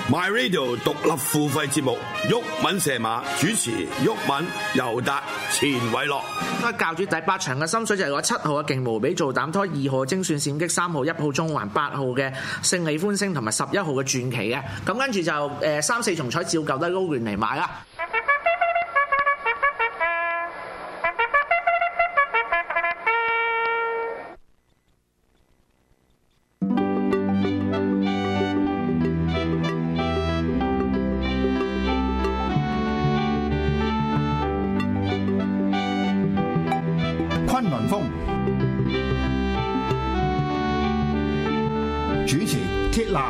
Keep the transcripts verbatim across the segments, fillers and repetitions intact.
My Radio 獨立付費節目，毓民射馬主持，毓民、尤達、錢偉樂。 教主第八場嘅心水就係個七號嘅勁無比做膽拖，二號精算閃擊，三號一號中環，八號嘅勝利歡聲同埋十一號嘅傳奇嘅。咁跟住就誒三四重彩照舊都撈完嚟買啦。 主持鐵男，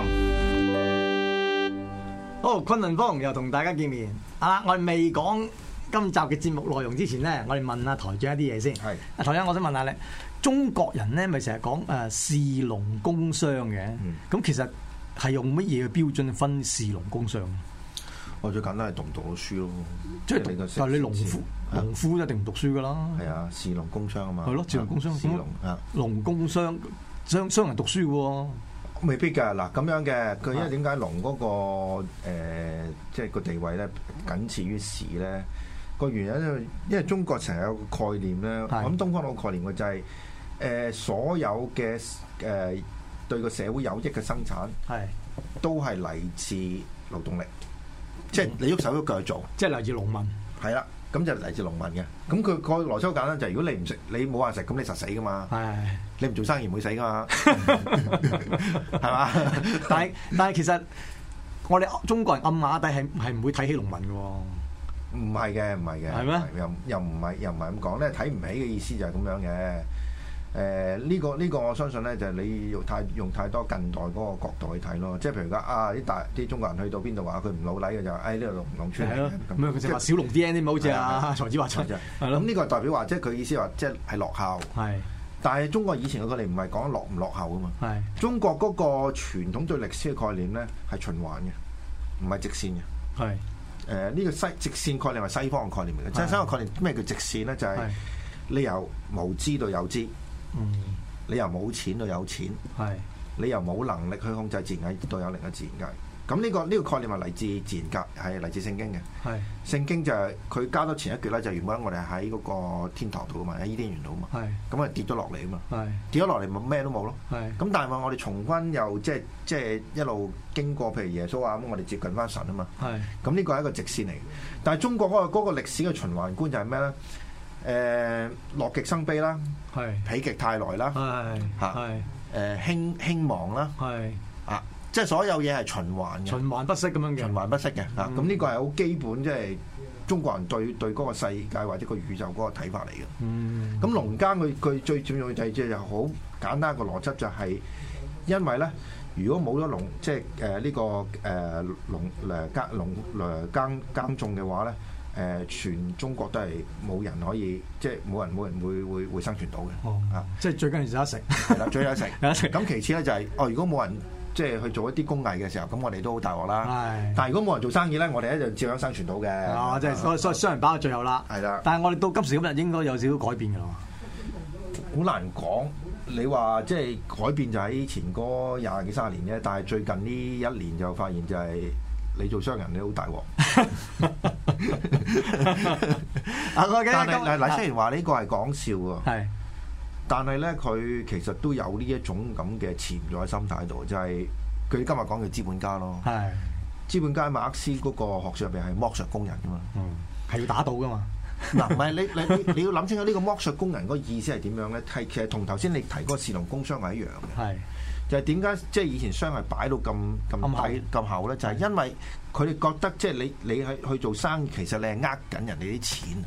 好，崑崙風又同大家見面。啊，我哋未講今集嘅節目內容之前咧，我哋問下台長一啲嘢先。係，啊台長，我想問下你，中國人咧咪成日講誒士農工商嘅？咁、嗯、其實係用乜嘢嘅標準分士農工商？ 我最簡單係讀唔讀到書咯，即係你個。 但係你農夫，農夫一定唔讀書噶啦。係啊， 士農工商啊嘛。係咯， 士農工商。 士農啊， 農工商商商人讀書嘅喎。 未必㗎，嗱咁樣嘅，佢因為點解農嗰個誒，即係個地位咧，僅次於士咧？個原因因為因為中國成日有個概念咧，我諗東方有個概念嘅就係誒所有嘅誒對個社會有益嘅生產，係都係嚟自勞動力，即係你喐手喐腳去做，即係嚟自農民，係啦。咁就嚟自農民嘅，咁佢個邏輯好簡單，就係如果你唔食，你冇話食，咁你實死噶嘛。係，你唔做生意唔會死噶嘛，係嘛？ 但係但係其實我哋中國人暗啞底係係唔會睇起農民嘅喎。 唔係嘅，唔係嘅。係咩？又又唔係又唔係咁講咧，睇唔起嘅意思就係咁樣嘅。誒、呃、呢、這個呢、這個我相信咧，就係、是、你用太用太多近代嗰個角度去睇咯。即係譬如講啊，啲大啲中國人去到邊度話佢唔老禮嘅就誒呢度農農村嚟嘅。 咁佢就話小農 D N A 好似啊財子話齋。係咯。咁呢個係代表話，即係佢意思話，即係係落後。係。但係中國以前嘅概念唔係講落唔落後啊嘛。係。中國嗰個傳統對歷史嘅概念咧係循環嘅，唔係直線嘅。係。誒、呃、呢、這個西直線概念係西方嘅概念嚟嘅。即係西方概念咩叫直線咧？就係、是、你由無知到有知。嗯，你又冇錢到有錢，係你又冇能力去控制自然界到有另一個自然界。咁呢、這個呢、這個概念係嚟自自然界，係嚟自聖經嘅。係聖經就係、是、佢加咗前一句咧，就原本我哋喺嗰個天堂度啊嘛，喺伊甸園度啊嘛。係咁啊跌咗落嚟啊嘛。係跌咗落嚟咪咩都冇咯。係咁但係話我哋重溫又即係即係一路經過，譬如耶穌啊咁，我哋接近翻神啊嘛。係咁呢個係一個直線嚟嘅。但係中國嗰、那個嗰、那個歷史嘅循環觀就係咩咧？誒、呃、樂極生悲啦，係否極泰來啦，係嚇誒興興亡啦，係啊，即係所有嘢係循環嘅，循環不息咁樣嘅，循環不息嘅嚇。咁、嗯、呢個係好基本，即係中國人對對嗰個世界或者個宇宙嗰個睇法嚟嘅。嗯，咁農耕佢佢最重要嘅就係好簡單一個邏輯，就係因為咧，如果冇咗農，即係誒呢個誒農誒耕農誒耕耕種嘅話咧。誒、呃，全中國都係冇人可以，即係冇人冇人會會會生存到嘅。哦，啊，即係最緊要就一食，係啦，最有一食，有一食。咁其次咧就係、是，哦，如果冇人即係去做一啲工藝嘅時候，咁我哋都好大鑊啦。係。但係如果冇人做生意咧，我哋咧就照樣生存到嘅。哦，即係所所以商人包到最後啦。係啦。但係我哋到今時今日應該有少少改變㗎啦。好難講，你話即係改變就喺前嗰廿幾三十年啫，但係最近呢一年就發現就係、是。你做商人你好大鑊，但係嗱嗱，雖然話呢個係講笑喎，係，但係咧佢其實都有呢一種咁嘅潛在心態度，就係佢今日講嘅資本家咯，係資本家馬克思嗰個學術入邊係剝削工人噶嘛，嗯，係要打倒噶嘛，嗱唔係你你你要諗清楚呢個剝削工人嗰個意思係點樣咧？係其實同頭先你提嗰個士農工商係一樣嘅，係。就係點解即係以前商係擺到咁咁底咁厚咧？就係、是、因為佢哋覺得即係你你去去做生意，其實你係呃緊人哋啲錢。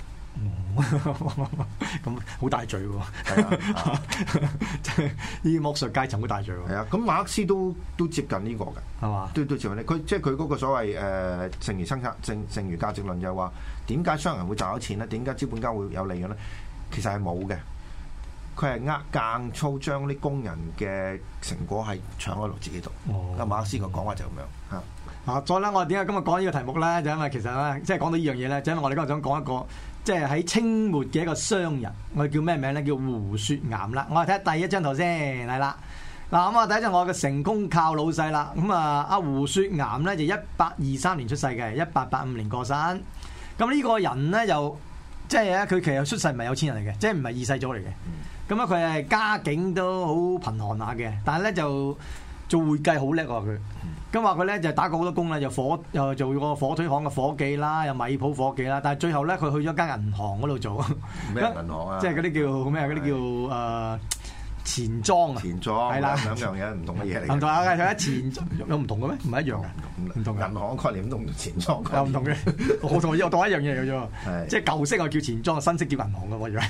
咁好大罪喎！係啊，即係呢啲剝削階層好大罪喎。係啊，咁馬克思都都接近呢個嘅，係嘛？都都接近呢。佢即係佢嗰個所謂誒、呃、剩餘生產剩剩餘價值論，就係話點解商人會賺到錢咧？點解資本家會有利潤咧？其實係冇嘅。佢係呃硬操將啲工人嘅成果係搶喺度自己度。哦，馬克思個講法就咁樣嚇。啊，再啦，我哋點解今日講呢個題目咧？就因為其實咧，即係講到呢樣嘢咧，就因為我哋今日想講一個，即係喺清末嘅一個商人，我哋叫咩名咧？叫胡雪岩啦。我哋睇下第一張圖先，係啦。 嗱咁啊，第一就我嘅成功靠老細啦。咁啊，阿胡雪岩咧就一八二三年出世嘅，一八八五年過身。咁呢個人咧又即係咧，佢其實出世唔係有錢人嚟嘅，即係唔係二世祖嚟嘅。咁啊，佢係家境都好貧寒下嘅，但係咧就做會計好叻喎佢。咁話佢咧就打過好多工啦，又火又做個火腿行嘅伙計啦，又米鋪伙計啦。但係最後咧，佢去咗間銀行嗰度做。 咩銀行啊？ 即係嗰啲叫咩？嗰啲叫誒。呃錢莊啊， 錢莊係啦，兩樣嘢唔同嘅嘢嚟。 唔同啊，佢一錢有唔同嘅咩？唔係一樣嘅，唔同。 銀行概念同錢莊有唔同嘅。我同我當一樣嘢嘅啫，即係舊式我叫錢莊，新式叫銀行嘅我以為。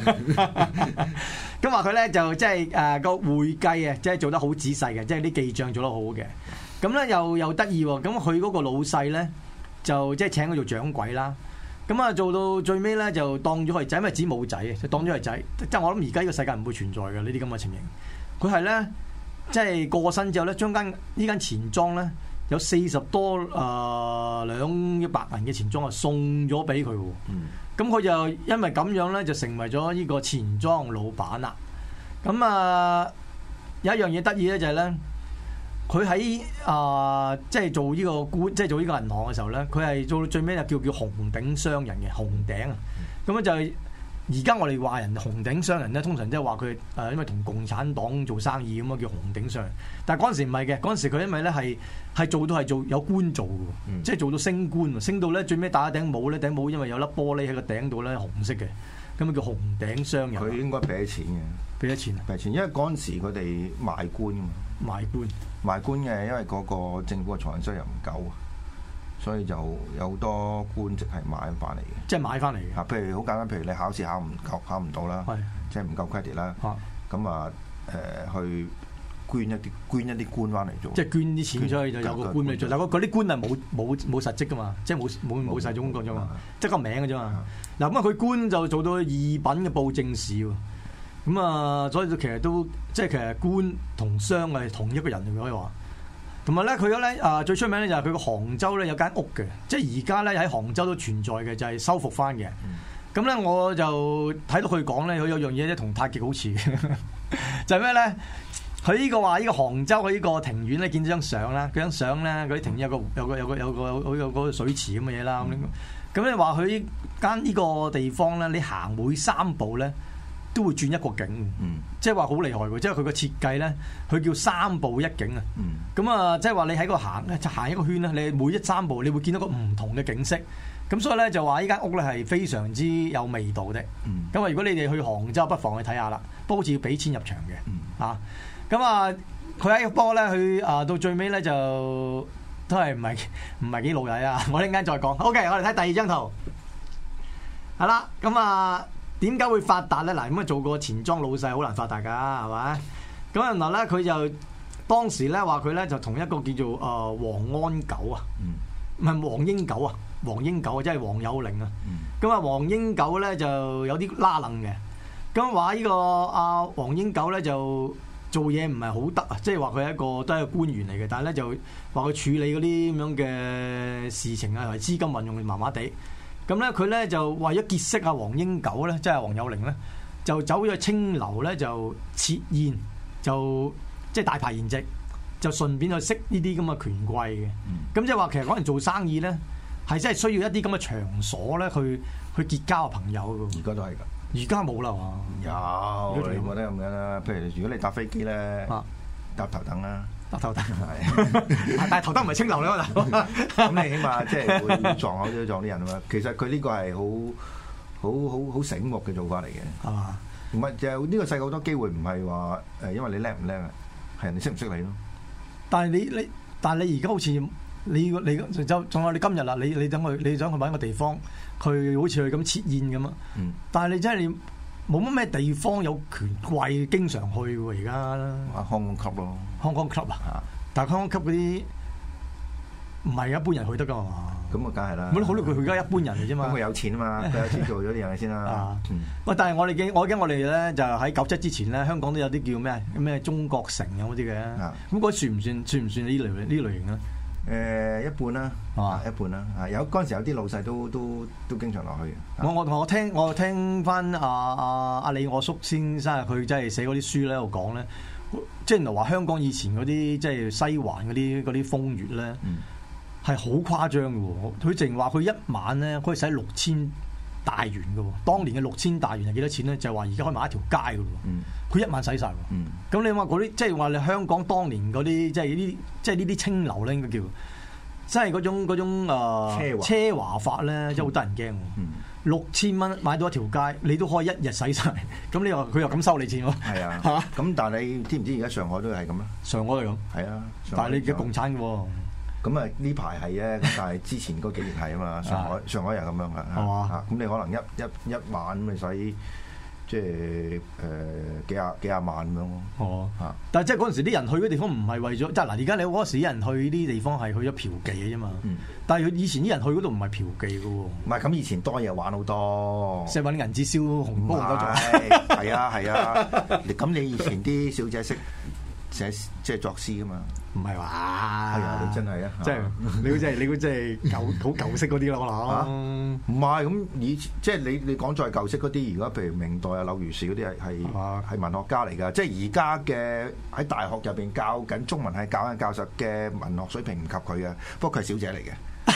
咁話佢咧就即係誒個會計啊，即係做得好仔細嘅，即係啲記帳做得好嘅。咁咧又又得意喎，咁佢嗰個老細咧就即係請佢做掌櫃啦。咁啊，做到最尾咧，就當咗佢仔，因為子冇仔嘅，就當咗佢仔。即係我諗而家呢個世界唔會存在嘅呢啲咁嘅情形。佢係咧，即係過身之後咧，將間呢間錢莊咧有四十多誒兩億白銀嘅錢莊啊，送咗俾佢。咁佢、嗯、就因為咁樣咧，就成為咗呢個錢莊老闆啦。咁啊，有一樣嘢得意咧，就係咧。佢喺啊，即係做呢個官，即係做呢個銀行嘅時候咧，佢係做到最尾就叫叫紅頂商人嘅紅頂啊。咁樣就係而家我哋話人紅頂商人咧，通常即係話佢誒，因為同共產黨做生意咁啊，叫紅頂商人。但係嗰陣時唔係嘅，嗰陣時佢因為咧係係做到係做有官做嘅，嗯、即係做到升官，升到咧最尾戴一頂帽咧，頂帽因為有粒玻璃喺個頂度咧，紅色嘅，咁啊叫紅頂商人。 佢應該俾錢嘅，俾咗錢啊！ 俾錢，因為嗰陣時佢哋賣官㗎嘛， 賣官。 賣官嘅，因為嗰個政府嘅財政收入唔夠啊，所以就有好多官職係買翻嚟嘅。即係買翻嚟嘅。啊，譬如好簡單，譬如你考試考唔夠，考唔到啦，即係唔夠 credit 啦。咁啊，誒去捐一啲捐一啲官翻嚟做。即係捐啲錢出去就有個官嚟做，但係嗰啲官係冇冇冇實職噶嘛，即係冇冇冇曬種工作啫嘛，即係個名嘅啫嘛。嗱咁啊，佢官就做到二品嘅布政使喎。咁啊，所以其實都即係其實官同商係同一個人嚟，可以話。同埋咧，佢咧啊最出名咧就係佢個杭州咧有間屋嘅，即係而家咧喺杭州都存在嘅，就係、是、修復翻嘅。咁咧、嗯、我就睇到佢講咧，佢有樣嘢咧同太極好似，就係咩咧？佢呢個話呢個杭州佢呢個庭院咧見咗張相啦，嗰張相咧嗰啲庭院有個有個有個有個有有個水池咁嘅嘢啦。咁咁你話佢間呢個地方咧，你行每三步咧，都會轉一個景，嗯、即係話好厲害喎！即係佢個設計咧，佢叫三步一景啊。咁啊、嗯，即係話你喺個行咧，就行一個圈咧，你每一三步你會見到個唔同嘅景色。咁所以咧就話呢間屋咧係非常之有味道的。咁啊、嗯，如果你哋去杭州，不妨去睇下啦。不過好似要俾錢入場嘅。嗯、啊，咁啊，佢喺個波咧，佢啊到最尾咧就都係唔係唔係幾老禮啊！我一陣間再講。OK，我哋睇第二張圖。係啦，咁啊。點解會發達咧？嗱，咁啊做個錢莊老細好難發達噶，係咪？咁然後咧，佢就當時咧話佢咧就同一個叫做誒黃安九啊，唔係黃英九啊，黃英九啊，即係黃有齡啊。咁啊，黃英九咧就有啲拉楞嘅。咁話呢個阿黃英九咧就做嘢唔係好得啊，即係話佢係一個都係一個官員嚟嘅，但係咧就話佢處理嗰啲咁樣嘅事情啊，同埋資金運用麻麻地。咁咧，佢咧就為咗結識阿黃英九咧，即係黃有齡咧，就走咗去青樓咧，就設宴，就即係大排筵席，就順便去識呢啲咁嘅權貴嘅。咁即係話，其實嗰陣做生意咧，係真係需要一啲咁嘅場所咧，去去結交朋友嘅。而家都係㗎，而家冇啦嘛。有，你覺得咁樣啦？譬如如果你搭飛機咧，搭頭等啦。搭頭燈係，但係頭燈唔係清流嚟㗎，咁你起碼即係會撞口都撞啲人啊嘛。其實佢呢個係好好好好醒目嘅做法嚟嘅，係嘛？唔係就呢個世界好多機會唔係話誒，因為你叻唔叻啊，係人哋識唔識你咯。但係你你，但係你而家好似你你就仲有你今日啦，你你等去你想去揾個地方，佢好似去咁設宴咁啊。嗯、但係你真係你。冇乜咩地方有權貴經常去喎，而家啊香港 club 咯，香港 club 啊，但係香港 club 嗰啲唔係一般人去得噶嘛，咁啊梗係啦，冇好多佢而家一般人嚟啫嘛，咁佢有錢啊嘛，佢有錢做咗呢樣嘢先啦。喂，但係我哋嘅我驚我哋咧就喺九七之前咧，香港都有啲叫咩咩中國城咁嗰啲嘅，咁嗰算唔算算唔算呢類呢類型啊？誒一半啦，啊一半啦，啊有嗰陣時有啲老細都都都經常落去。我我我聽我聽翻阿阿阿李我叔先生，佢真係寫嗰啲書咧，喺度講咧， 即係話香港以前嗰啲即係西環嗰啲嗰啲風月咧，係好誇張嘅喎。佢淨話佢一晚咧可以使六千大元嘅喎。當年嘅六千大元係幾多錢咧？就係話而家可以買一條街嘅喎。佢、嗯、一晚使晒喎。咁、嗯、你話嗰啲即係話你香港當年嗰啲即係呢即係呢啲清流咧，應該叫即係嗰種嗰種、呃、奢華奢華法咧，真係好得人驚喎。嗯六千蚊買到一條街，你都可以一日使晒。咁你話佢又咁收你錢喎？係啊，嚇！ 咁但係你知唔知而家上海都係咁咧？ 上海係咁， 係啊。 但係你而家共產嘅喎。 咁啊呢排係啊，咁但係之前嗰幾年係啊嘛。上海上海又咁樣啊。係嘛？咁你可能一一一晚咁咪使即係誒幾廿幾廿萬咁樣咯。 哦。嚇！但係即係嗰陣時啲人去嗰地方唔係為咗，即係嗱而家你嗰時啲人去呢啲地方係去咗嫖妓嘅啫嘛。嗯。但係佢以前啲人去嗰度唔係嫖妓嘅喎。唔係咁，以前多嘢玩好多。 即係揾啲銀紙燒紅煲紅酒做。係啊係啊。咁你以前啲小姐識寫即係作詩噶嘛？ 唔係話。係啊，你真係啊。 即係你估真係你估真係舊好舊式嗰啲咯，可能。 唔係咁以前即係你你講再舊式嗰啲，如果譬如明代啊柳如是嗰啲係係係文學家嚟㗎。即係而家嘅喺大學入邊教緊中文係教緊教授嘅文學水平唔及佢嘅，不過佢係小姐嚟嘅。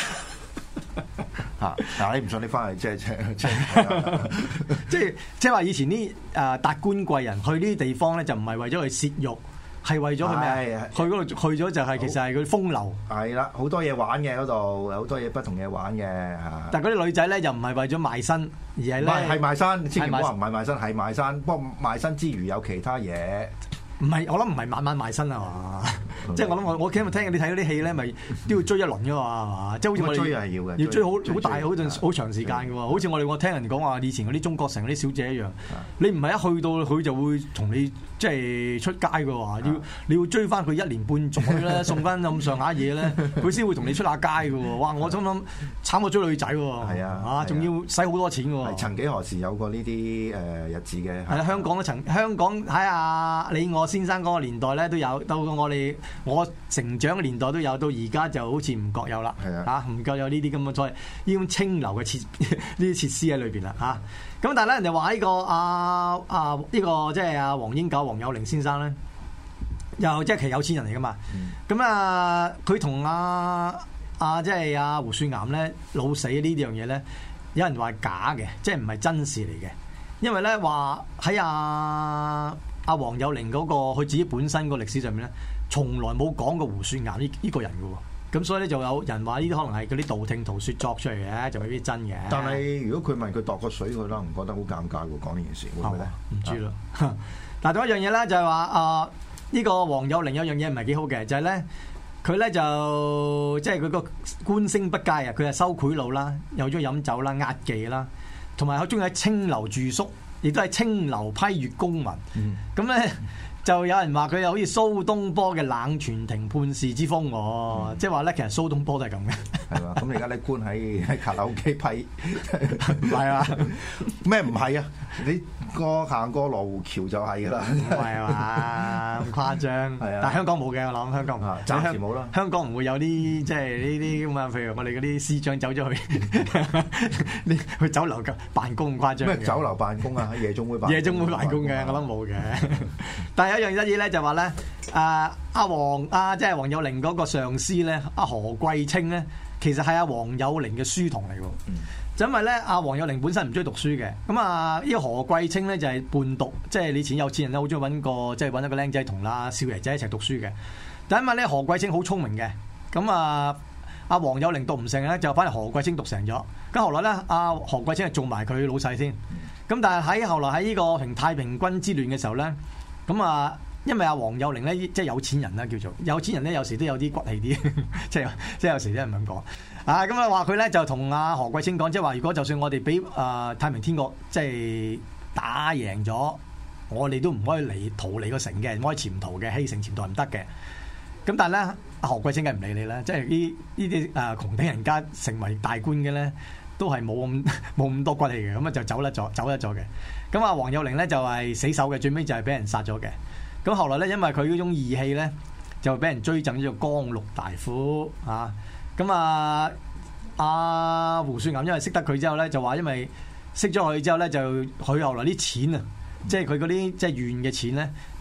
嚇！嗱，你唔信你翻去即係即係即係即係即係話以前啲誒達官貴人去呢啲地方咧，就唔係為咗去泄慾，係為咗去咩？去嗰度去咗就係其實係佢風流。係啦，好多嘢玩嘅嗰度，有好多嘢不同嘢玩嘅嚇。 但係嗰啲女仔咧，就唔係為咗賣身，而係咧係賣身。千祈唔好話唔係賣身，係賣身。不過賣身之餘有其他嘢。 唔係，我諗唔係晚晚賣身啊嘛，即係我諗我我聽聽你睇嗰啲戲咧，咪都要追一輪噶嘛，係嘛？即係好似我哋追係要嘅， 要追好好大好陣好長時間嘅喎。好似我哋我聽人講話，以前嗰啲中國城嗰啲小姐一樣，你唔係一去到佢就會同你即係出街嘅喎，要你要追翻佢一年半載咧，送翻咁上下嘢咧，佢先會同你出下街嘅喎。哇！我心諗慘過追女仔喎，係啊，啊仲要使好多錢嘅喎。 曾幾何時有過呢啲誒日子嘅？ 係啊，香港都曾香港喺啊你我先生嗰個年代咧都有，到我哋我成長嘅年代都有，到而家就好似唔覺有啦，嚇唔覺有呢啲咁嘅所謂呢種清流嘅設呢啲設施喺裏邊啦，嚇。咁但係咧人哋話呢個啊啊呢、這個即係阿黃英九黃有齡先生咧，又即係其實有錢人嚟噶嘛。咁、嗯、啊佢同阿阿即係阿胡雪岩咧老死呢樣嘢咧，有人話係假嘅，即係唔係真事嚟嘅，因為咧話喺阿阿黃有齡嗰個佢自己本身個歷史上面咧，從來冇講過胡雪岩呢呢個人嘅喎。咁所以咧就有人話呢啲可能係嗰啲道聽途說作出嚟嘅，就未必真嘅。 但係如果佢問佢度個水，佢可能覺得好尷尬喎，講呢件事會唔會咧？ 唔知啦。但係仲有一樣嘢咧，就係話啊，呢個黃有齡有樣嘢唔係幾好嘅，就係咧佢咧就即係佢個官聲不佳啊，佢係收賄賂啦，又中意飲酒啦、壓技啦，同埋佢中意喺清流住宿，亦都係清流批閱公文。咁咧、嗯。就有人話佢有好似蘇東坡嘅冷泉亭判事之風喎、哦，即係話咧其實蘇東坡都係咁嘅， 係嘛？咁你而家你官喺喺卡拉 OK 批， 唔係啊？ 咩唔係啊？你過行過羅湖橋就係㗎啦， 唔係嘛？咁誇張係啊！但係香港冇嘅，我諗香港啊，暫時冇啦。 香港唔會有啲即係呢啲咁啊，譬如我哋嗰啲司長走咗去，去酒樓辦公咁誇張。 咩酒樓辦公啊？喺夜總會辦夜總會辦公嘅，我諗冇嘅。但係有一樣得意咧，就話咧，阿阿黃阿即係黃有齡嗰個上司咧，阿何貴清咧，其實係阿黃有齡嘅書童嚟喎。嗯、就因為咧，阿黃有齡本身唔中意讀書嘅，咁啊呢個何貴清咧就係伴讀，即係你錢有錢人咧好中意揾個即係揾一個僆仔同啦少爺仔一齊讀書嘅。但因為咧何貴清好聰明嘅，咁啊阿黃有齡讀唔成咧，就反而何貴清讀成咗。咁後來咧，阿何貴清係做埋佢老細先。咁但係喺後來喺呢個平太平軍之亂嘅時候咧。咁啊，因為阿黃有齡咧，即係有錢人啦，叫做有錢人咧，有時都有啲骨氣啲，即係即係有時啲人咁講啊。咁啊話佢咧就同阿何貴清講，即係話如果就算我哋俾啊太平天國即係打贏咗，我哋都唔可以離逃離個城嘅，唔可以潛逃嘅，棄城潛逃唔得嘅。咁但係咧，阿何貴清梗係唔理你啦，即係呢呢啲啊窮頂人家成為大官嘅咧，都係冇咁冇咁多骨氣嘅，咁啊就走甩咗，走甩咗嘅。咁啊，黃有齡咧就係死守嘅，最尾就係俾人殺咗嘅。咁後來咧，因為佢嗰種義氣咧，就俾人追贈咗做江陸大夫啊。咁啊，阿胡雪岩因為識得佢之後咧，就話因為識咗佢之後咧，就佢後來啲錢啊，即係佢嗰啲即係縣嘅錢咧，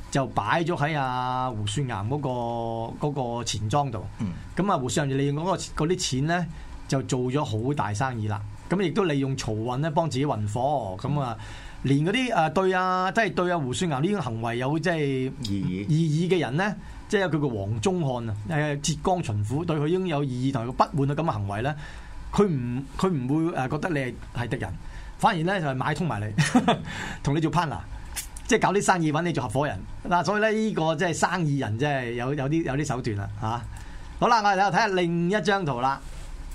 就擺咗喺阿胡雪岩嗰個嗰個錢莊度。咁啊、嗯、胡雪岩就利用嗰個嗰啲錢咧，就做咗好大生意啦。咁亦都利用漕運咧幫自己運貨。咁啊、嗯，連嗰啲誒對啊，即係對啊胡雪岩呢種行為有即係異議異議嘅人咧，即係佢個黃宗漢啊，誒浙江巡撫對佢已經有異議同埋不滿嘅咁嘅行為咧，佢唔佢唔會誒覺得你係係敵人，反而咧就係買通埋你，同你做 partner。即係搞啲生意揾你做合夥人嗱，所以咧呢個即係生意人真係有有啲有啲手段啦嚇。好啦，我哋睇下另一張圖啦。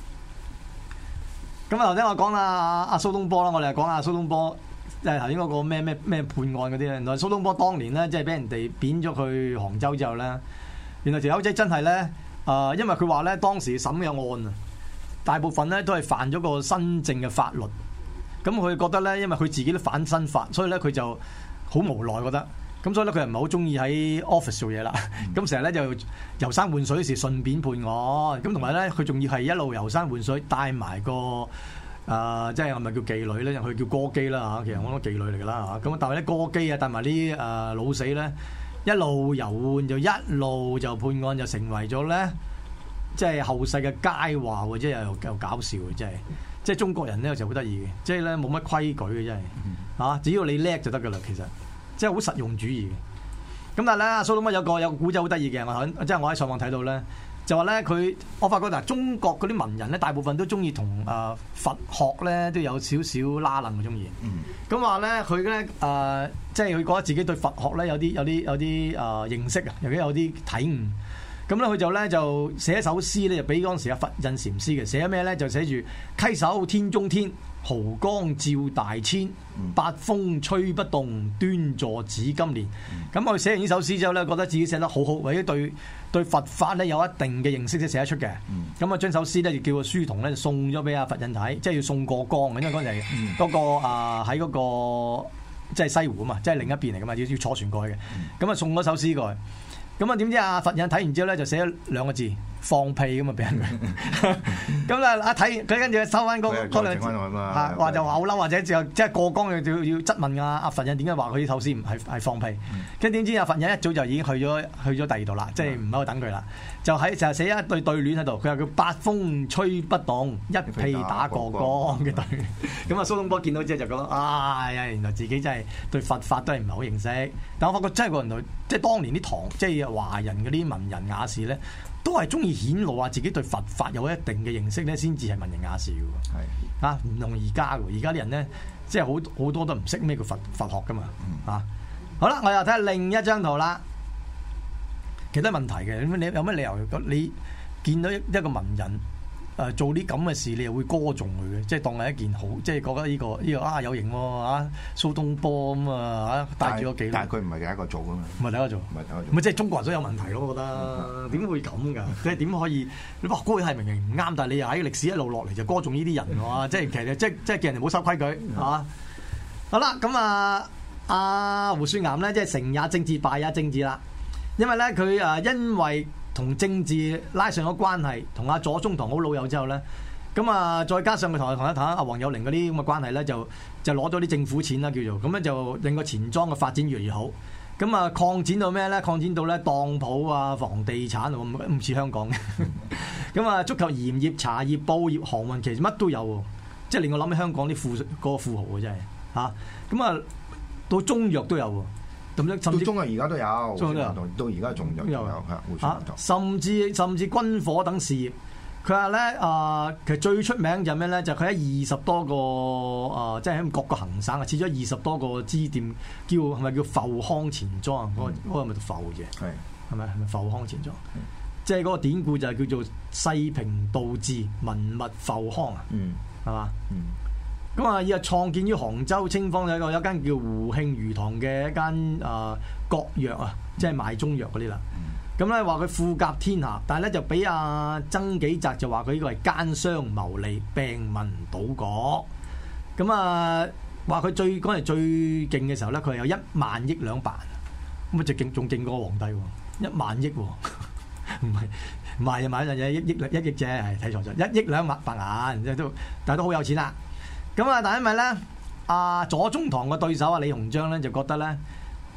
咁啊頭先我講啦阿蘇東坡啦，我哋講下蘇東坡，即係頭先嗰個咩咩咩判案嗰啲咧。原來蘇東坡當年咧即係俾人哋貶咗去杭州之後咧，原來條友仔真係咧誒，因為佢話咧當時審嘅案啊，大部分咧都係犯咗個新政嘅法律。咁佢覺得咧，因為佢自己都反新法，所以咧佢就好無奈覺得，咁所以咧佢又唔係好中意喺 office 做嘢啦。咁成日咧就遊山玩水時順便判案，咁同埋咧佢仲要係一路遊山玩水帶埋個誒、呃，即係係咪叫妓女咧？佢叫歌姬啦嚇，其實我都妓女嚟噶啦嚇。咁但係咧歌姬啊帶埋啲誒老死咧，一路遊玩就一路就判案，就成為咗咧即係後世嘅佳話喎，即係又又搞笑嘅，真係。即係中國人咧有時候好得意嘅，即係咧冇乜規矩嘅真係嚇，只要你叻就得噶啦，其實即係好實用主義嘅。咁但係咧，蘇東坡有個有個古仔好得意嘅，我即係我喺上網睇到咧，就話咧佢，我發覺嗱，中國嗰啲文人咧，大部分都中意同誒佛學咧都有少少拉楞嘅中意。咁話咧佢咧誒，即係佢覺得自己對佛學咧有啲有啲有啲誒、呃、認識啊，尤其有啲體悟。咁咧佢就咧就寫一首詩咧，就俾嗰陣時阿佛印禪師嘅，寫咩咧？就寫住稽首天中天，濠江照大千，八風吹不動，端坐紫金蓮。咁佢、嗯、寫完呢首詩之後咧，覺得自己寫得好好，或者對對佛法咧有一定嘅認識，先寫得出嘅。咁啊將首詩咧就叫個書童咧就送咗俾阿佛印睇，即係要送過江嘅，因為嗰陣係嗰個啊喺嗰個即係西湖啊嘛，即係另一邊嚟噶嘛，要要坐船過去嘅。咁啊送咗首詩過去。咁啊點知阿佛印睇完之後咧就寫咗兩個字放屁咁啊俾人佢，咁啦一睇佢跟住收翻嗰嗰兩字，嚇話就話好嬲，或者就即係過江要要質問阿阿佛印點解話佢呢首詩唔係係放屁，跟住點知阿佛印一早就已經去咗去咗第二度啦，即係唔喺度等佢啦，就喺就係寫一對對聯喺度，佢話叫八風吹不動，一屁打過江嘅對。咁啊蘇東坡見到之後就覺得啊呀，原來自己真係對佛法都係唔係好認識，但我發覺真係個人類即係當年啲唐即係華人嗰啲文人雅士咧，都係中意顯露啊自己對佛法有一定嘅認識咧，先至係文人雅士嘅喎。係啊，唔同而家嘅，而家啲人咧，即係好好多都唔識咩叫佛佛學噶嘛。啊，好啦，我又睇下另一張圖啦。其實問題嘅，咁你有咩理由？你見到一一個文人誒、呃、做啲咁嘅事，你又會歌頌佢嘅，即係當係一件好，即係覺得呢、呢個呢、呢個啊有型喎啊蘇東坡咁啊嚇帶住個記錄， 但係佢唔係第一個做㗎嘛， 唔係第一個做，唔係第一個做，唔係即係中國人都有問題咯，我覺得點會咁㗎？即係點可以？你話嗰個係明明唔啱，但係你又喺歷史一路落嚟就歌頌呢啲人喎，即係其實即係即係叫人哋唔好守規矩係嘛？好啦，咁啊阿胡雪岩咧，即係成也政治，敗也政治啦，因為咧佢誒因為同政治拉上咗關係，同阿左宗棠好老友之後咧，咁啊再加上佢同阿同阿阿黃有靈嗰啲咁嘅關係咧，就就攞咗啲政府錢啦，叫做咁咧就令個錢莊嘅發展越嚟越好。咁啊擴展到咩咧？擴展到咧當鋪啊、房地產啊，唔似香港嘅。咁啊觸及鹽業、茶葉、布業、航運，其實乜都有喎。即係令我諗起香港啲富嗰、嗰個富豪嘅真係嚇。咁啊到中藥都有喎。咁甚至中啊，而家都有， 都有到而家仲有有嚇，甚至甚至軍火等事業。佢話咧啊，其實最出名就咩咧？就佢喺二十多個啊、呃，即係喺各個行省啊，設咗二十多個支店，叫係咪叫阜康錢莊啊？嗰、嗯、個嗰個係咪阜嘅？係係咪係咪阜康錢莊？是即係嗰個典故就係叫做世平道治，文物阜康啊，係嘛？咁啊，又創建於杭州青芳有一個有一間叫胡慶餘堂嘅一間啊國藥啊，即係賣中藥嗰啲啦。咁咧話佢富甲天下，但係咧就俾阿曾紀澤就話佢呢個係奸商謀利、病民倒國。咁啊話佢最嗰陣最勁嘅時候咧，佢係有一萬億兩白，咁啊就勁仲勁過皇帝喎，一萬億喎，唔係唔係啊買一樣嘢一億一億啫，係睇錯咗，一億兩白白銀，即係都但係都好有錢啦。咁啊，但係因為咧，阿左宗棠嘅對手啊李鴻章咧就覺得咧，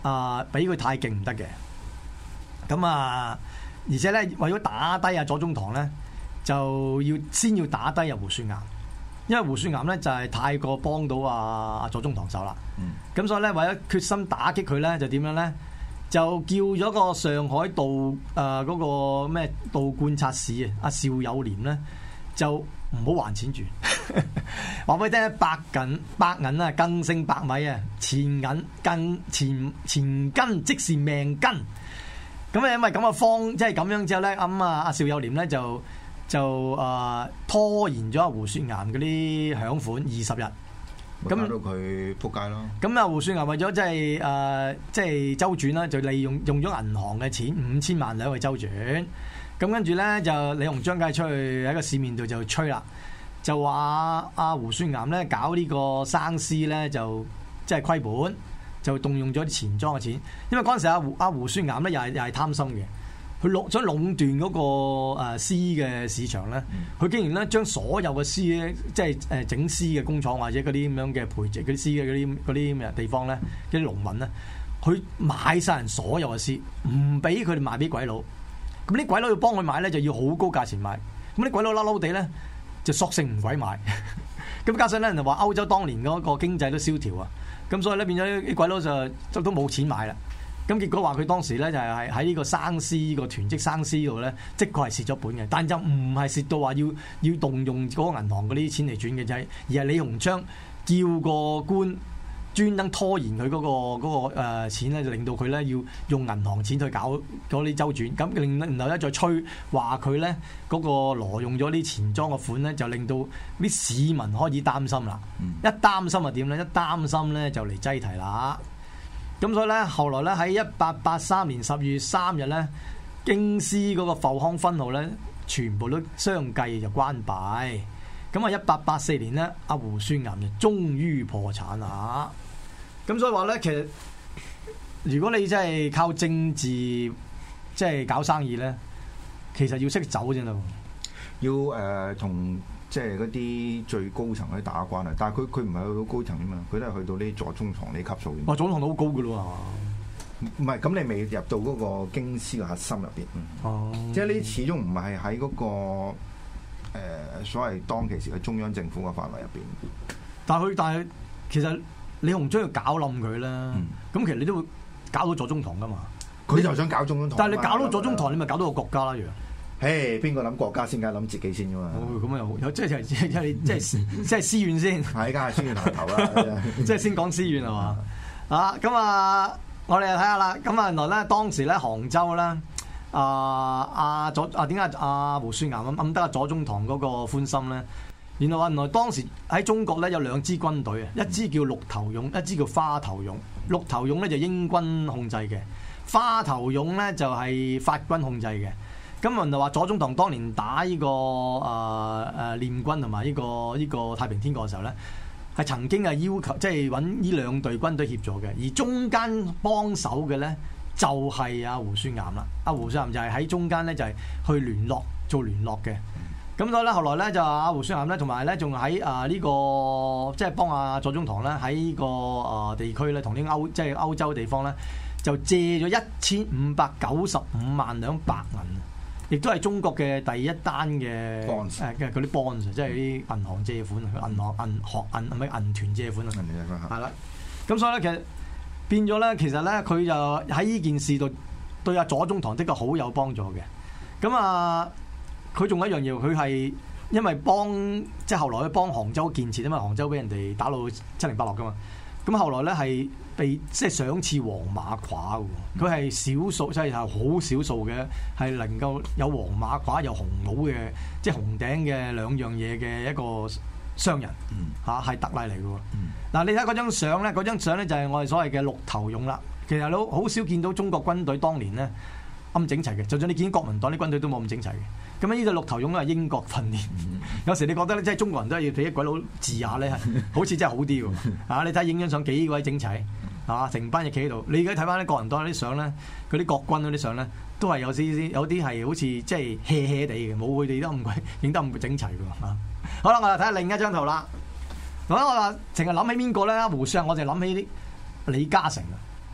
啊俾佢太勁唔得嘅。咁啊，而且咧為咗打低啊左宗棠咧，就要先要打低啊胡雪岩。因為胡雪岩咧就係太過幫到啊啊左宗棠手啦，咁、嗯、所以咧為咗決心打擊佢咧，就點樣咧？就叫咗個上海道誒嗰、呃那個咩道觀察使啊，阿邵友廉咧就唔好還錢住，話俾你聽，白銀白銀啊，更勝百米啊，錢銀更錢錢金即是命根。咁啊，因為咁嘅方即係咁樣之後咧，咁啊阿邵友廉咧就。就誒、呃、拖延咗阿胡雪岩嗰啲餉款二十日，咁搞到佢撲街咯。 咁啊胡雪岩為咗即係誒即係周轉啦，就利用用咗銀行嘅錢五千萬兩去周轉。咁跟住咧就李鴻章梗係出去喺個市面度就吹啦，就話阿胡雪岩咧搞呢個生絲咧就即係虧本，就動用咗啲錢莊嘅錢。因為嗰陣時阿胡阿胡雪岩咧又係又係貪心嘅。佢壟想壟斷嗰個誒絲嘅市場咧，佢、嗯、竟然咧將所有嘅絲咧，即係誒整絲嘅工廠或者嗰啲咁樣嘅培植嗰啲絲嘅嗰啲嗰啲咩地方咧，嗰啲農民咧，佢買晒人所有嘅絲，唔俾佢哋賣俾鬼佬。咁啲鬼佬要幫佢買咧，就要好高價錢買。咁啲鬼佬嬲嬲地咧，就索性唔鬼買。咁加上咧，人哋話歐洲當年嗰個經濟都蕭條啊，咁所以咧變咗啲鬼佬就都都冇錢買啦。咁結果話佢當時咧就係喺呢個生絲、呢個囤積生絲度咧，的確係蝕咗本嘅，但就唔係蝕到話要要動用嗰個銀行嗰啲錢嚟轉嘅啫，而係李鴻章叫個官專登拖延佢嗰、嗰個嗰、嗰個誒錢咧，就令到佢咧要用銀行錢去搞嗰啲周轉，咁令然後咧再吹話佢咧嗰個挪用咗啲錢莊嘅款咧，就令到啲市民開始擔心啦。嗯、一擔心就點咧？一擔心咧就嚟擠提啦。咁所以咧，後來咧喺一八八三年十月三日咧，京師嗰個阜康分號咧，全部都相繼就關閉。咁啊，一八八四年咧，阿胡雪岩就終於破產啦。咁所以話咧，其實如果你真係靠政治即係搞生意咧，其實要識走先啦。 要誒同。呃即係嗰啲最高層去打關啊！但係佢佢唔係去到高層啊嘛，佢都係去到呢左宗棠呢級數。 哇！左宗棠都好高噶咯喎， 唔係咁你未入到嗰個京師嘅核心入邊。哦，即係呢始終唔係喺嗰個、呃、所謂當其時嘅中央政府嘅範圍入邊。 但係佢但係其實李鴻章要搞冧佢啦，咁、嗯、其實你都會搞到左宗棠噶嘛。 佢就想搞左宗棠， 但係你搞到左宗棠，你咪搞到個國家啦，樣。 誒，邊個諗國家先？梗係諗自己先噶嘛。 哦，咁啊有，即係即係即係即係即係私怨先。 係，梗係私怨頭頭啦。 即係先講私怨係嘛？啊，咁啊，我哋睇下啦。咁啊，原來咧當時咧杭州咧，啊啊左啊點解阿胡雪岩咁暗得阿左宗棠嗰個歡心咧？原來話原來當時喺中國咧有兩支軍隊啊，一支叫綠頭勇，一支叫花頭勇。綠頭勇咧就英軍控制嘅，花頭勇咧就係法軍控制嘅。咁人就話左宗棠當年打呢、這個誒誒、呃、念軍同埋呢個呢、這個太平天國嘅時候咧，係曾經係要求即係揾呢兩隊軍隊協助嘅，而中間幫手嘅咧就係、是、阿胡雪岩啦。阿胡雪岩就係喺中間咧就係去聯絡做聯絡嘅。咁所以咧後來咧就阿胡雪岩咧同埋咧仲喺啊呢個即係幫阿左宗棠咧喺呢個誒地區咧同啲歐即係歐洲地方咧就借咗一千五百九十五萬兩白銀。亦都係中國嘅第一單嘅誒嘅嗰啲 bonds，即係啲銀行借款、銀行銀行銀係咪銀團借款啊？係啦，咁所以咧其實變咗咧，其實咧佢就喺呢件事度對阿左宗棠的確好有幫助嘅。咁啊，佢仲有一樣嘢，佢係因為幫即係後來去幫杭州建設，因為杭州俾人哋打到七零八落噶嘛。咁後來咧係被即係賞賜黃馬褂嘅，佢係少數即係係好少數嘅，係能夠有黃馬褂有紅帽嘅，即係紅頂嘅兩樣嘢嘅一個商人嚇，係特例嚟嘅喎。嗱、嗯，你睇嗰張相咧，嗰張相咧就係我哋所謂嘅綠頭勇啦。其實都好少見到中國軍隊當年咧咁整齊嘅，就算你見國民黨啲軍隊都冇咁整齊嘅。咁呢隻綠頭勇都係英國訓練，嗯、有時你覺得咧，即係中國人都係要俾啲鬼佬治下咧，好似真係好啲喎。啊，你睇影張相幾位整齊，啊，成班嘢企喺度。你而家睇翻啲國民黨啲相咧，嗰啲國軍嗰啲相咧，都係有啲有啲係好似即係 hea hea 地嘅，冇佢哋都咁鬼影得咁整齊嘅。啊，好啦，我哋睇下另一張圖啦。咁我話成日諗起邊個咧？胡雪岩，我就諗起啲李嘉誠啊。李嘉誠咧，佢係因為幫即係後來去幫杭州建設，因為杭州俾人哋打到七零八落噶嘛。咁後來咧係被即係賞賜黃馬褂嘅，佢係少數即係係能夠有黃馬褂有紅帽嘅，即係紅頂嘅兩樣嘢嘅一個商人嚇，係特例嚟嘅喎。嗱，你睇嗰張相咧，嗰張相咧就係我哋所謂嘅綠頭勇啦。其實咧佢就喺中間幫手嘅咧，就係、是、阿胡雪岩，就係喺中間咧就係去聯絡做聯絡嘅。咁所以咧後來咧就阿胡雪岩咧同埋咧仲喺啊呢個即係幫阿左宗棠咧喺個啊地區咧同啲歐即係歐洲地方咧就借咗一千五百九十五萬兩白銀，亦都係中國嘅第一單嘅誒誒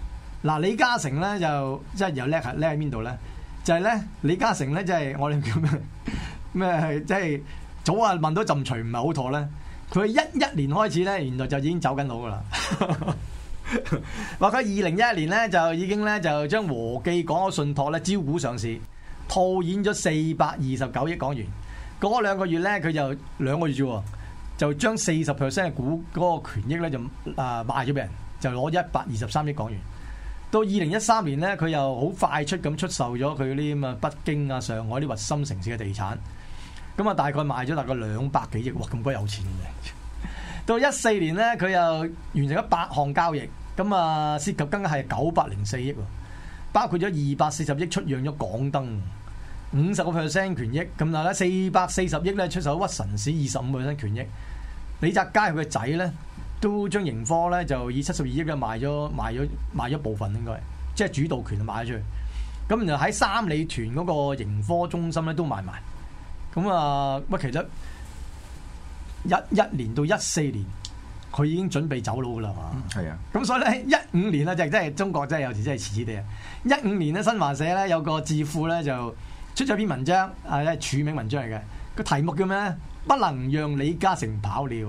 嗱，李嘉誠咧就即係又叻係叻喺邊度咧？就係、是、咧，李嘉誠咧即係我哋叫咩咩？即係早啊問到陣除唔係好妥咧。佢一一年開始咧，原來就已經走緊佬噶啦。話佢二零一一年咧就已經咧就將和記港口信託咧招股上市，套現咗四百二十九億港元。嗰兩個月咧，佢就兩個月啫喎，就將四十 percent 嘅股嗰個權益咧就啊賣咗俾人，就攞一百二十三億港元。到二零一三年咧，佢又好快速咁出售咗佢啲咁啊北京啊、上海啲核心城市嘅地產，咁啊大概賣咗大概兩百幾億，哇咁鬼有錢嘅！到一四年咧，佢又完成咗八項交易，咁啊涉及金額係九百零四億，包括咗二百四十億出讓咗港燈，五十個 percent 權益，咁嗱咧四百四十億咧出售屈臣氏二十五 percent 權益。李澤楷佢個仔咧都將盈科咧就以七十二億嘅賣咗賣咗賣咗部分應該，即係主導權賣咗出去。咁然後喺三里屯嗰個盈科中心咧都賣埋。咁啊乜其實一一年到一四年，佢已經準備走佬噶啦嘛。係啊。咁所以咧一五年咧就真係中國真係有時真係遲遲啲啊。一五年咧新華社咧有個智庫咧就出咗篇文章，啊咧署名文章嚟嘅，個題目叫咩？不能讓李嘉誠跑了。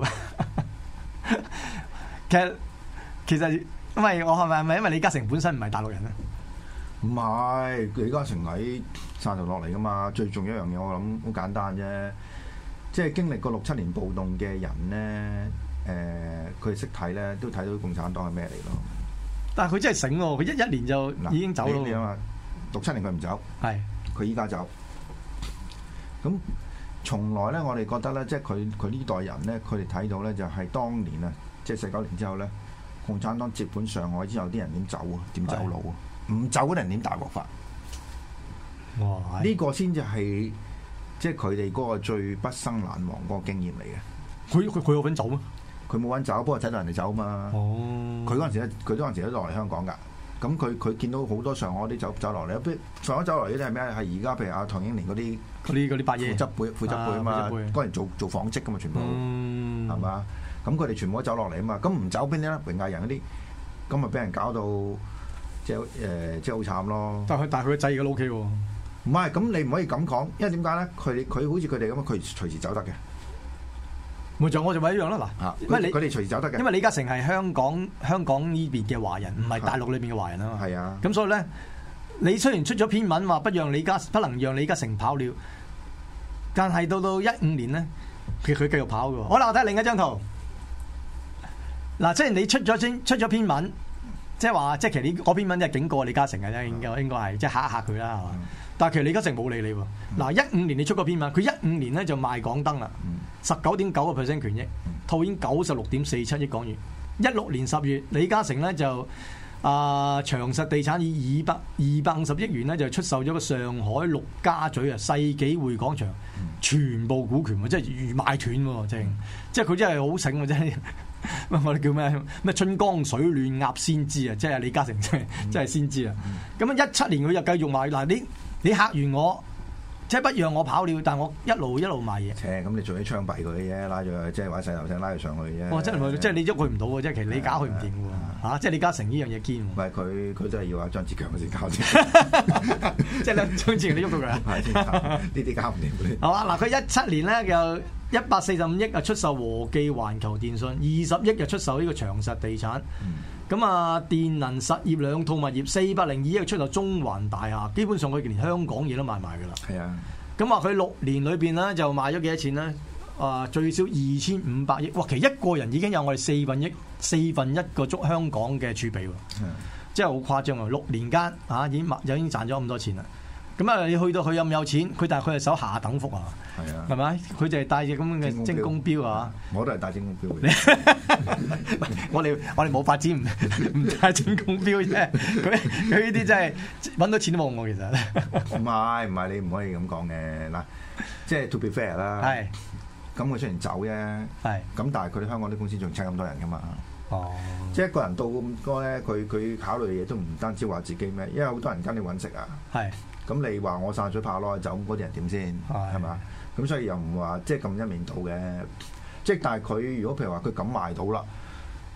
其實其實因為我係咪係咪因為李嘉誠本身唔係大陸人咧？ 唔係，李嘉誠喺汕頭落嚟噶嘛。最重要一樣嘢，我諗好簡單啫。即係經歷過六七年暴動嘅人咧，誒、呃，佢哋識睇咧，都睇到共產黨係咩嚟咯。 但係佢真係醒喎，佢一一年就已經走咯。 你啊嘛，六七年佢唔走，係佢依家走。咁從來咧，我哋覺得咧，即係佢佢呢代人咧，佢哋睇到咧，就係當年啊，即係四九年之後咧，共產黨接管上海之後，啲人點走啊？點走佬啊？唔走嗰啲人點大鑊法？哇！呢個先至係即係佢哋嗰個最畢生難忘嗰個經驗嚟嘅。 佢佢佢有份走咩？ 佢冇份走，不過睇到人哋走嘛。哦！佢嗰陣時咧，佢嗰陣時都落嚟香港㗎。咁佢佢見到好多上海啲走走落嚟，譬如上海走落嚟啲係咩？係而家譬如阿唐英年嗰啲嗰啲嗰啲八爺、 負責輩、負責輩啊嘛，嗰人做做紡織㗎嘛，全部係嘛？咁佢哋全部都走落嚟啊嘛。咁唔走邊啲咧？榮毅仁嗰啲，咁咪俾人搞到即係誒，即係好慘咯。 但係但係佢個仔而家 O K 喎。 唔係，咁你唔可以咁講，因為點解咧？佢佢好似佢哋咁，佢隨時走得嘅。 咪就我就咪一樣咯嗱， 因為佢哋隨時走得嘅。 因為李嘉誠係香港香港呢邊嘅華人，唔係大陸裏邊嘅華人啊嘛。係啊。咁所以咧，你雖然出咗篇文話不讓李嘉不能讓李嘉誠跑了，但係到到一五年咧，佢佢繼續跑嘅。好啦，我睇另一張圖。嗱，即係你出咗篇出咗篇文，即係話，即係其實你嗰篇文就係警告李嘉誠嘅啫，應該應該係即係嚇一嚇佢啦，係嘛？嗯、但係其實李嘉誠冇理你喎。嗱、嗯，一五年你出嗰篇文，佢一五年咧就賣港燈啦，十九點九個 percent 權益，套現九十六點四七億港元。一六年十月，李嘉誠咧就啊、呃、長實地產以二百二百五十億元咧就出售咗個上海陸家嘴啊世紀匯廣場、嗯、全部股權喎，即係如買斷喎，正、嗯，即係佢真係好醒喎，真係。我哋叫咩咩春江水暖鴨先知啊！即係李嘉誠真係真係先知啊！咁啊一七年佢又繼續賣嗱，你你嚇完我，即係不讓我跑了，但我一路一路賣嘢。 切，咁你做啲槍斃佢啫，拉咗即係話細頭仔拉佢上去啫。 哇！真係即係你喐佢唔到嘅，即係其實你搞佢唔掂嘅喎嚇，即係李嘉誠呢樣嘢堅。 唔係佢佢都係要阿張志強先搞掂， 即係咧張志強你喐到佢啊？ 呢啲搞唔掂。 係嘛嗱？佢一七年咧又。一百四十五億啊，出售和記環球電訊；二十億就出售呢個長實地產。咁啊、嗯，電能實業兩套物業，四百零二億出售中環大廈。基本上佢連香港嘢都賣埋㗎啦。係啊。咁話佢六年裏邊咧就賣咗幾多錢咧？啊，最少二千五百億。哇！其實一個人已經有我哋四分一四分一個足香港嘅儲備喎。嗯。真係好誇張啊！六年間啊，已經賣已經賺咗咁多錢啦。咁啊，你去到佢有唔有錢？佢但係佢係守下等福啊，係啊，係咪？佢就係帶隻咁嘅精工錶啊！ 我都係帶精工錶嘅。 我哋我哋冇發展唔唔帶精工錶啫。佢佢呢啲真係揾到錢都冇喎，其實。唔係唔係，你唔可以咁講嘅嗱，即係 to be fair 啦。係。咁佢雖然走啫，係。咁但係佢哋香港啲公司仲請咁多人噶嘛？哦。即係一個人到咁多咧，佢佢考慮嘅嘢都唔單止話自己咩，因為好多人跟你揾食啊。係。咁你話我散水炮攞去走，咁嗰啲人點先？係嘛？咁所以又唔話即係咁一面倒嘅。即係但係佢如果譬如話佢咁賣到啦，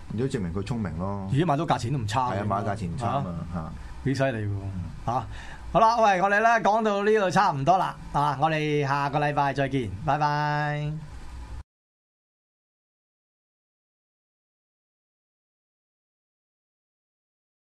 如果證明佢聰明咯。 而家買到價錢都唔差。 係啊，買到價錢唔差啊嘛嚇， 幾犀利喎嚇！好啦，喂，我哋咧講到呢度差唔多啦，啊，我哋下個禮拜再見，拜拜。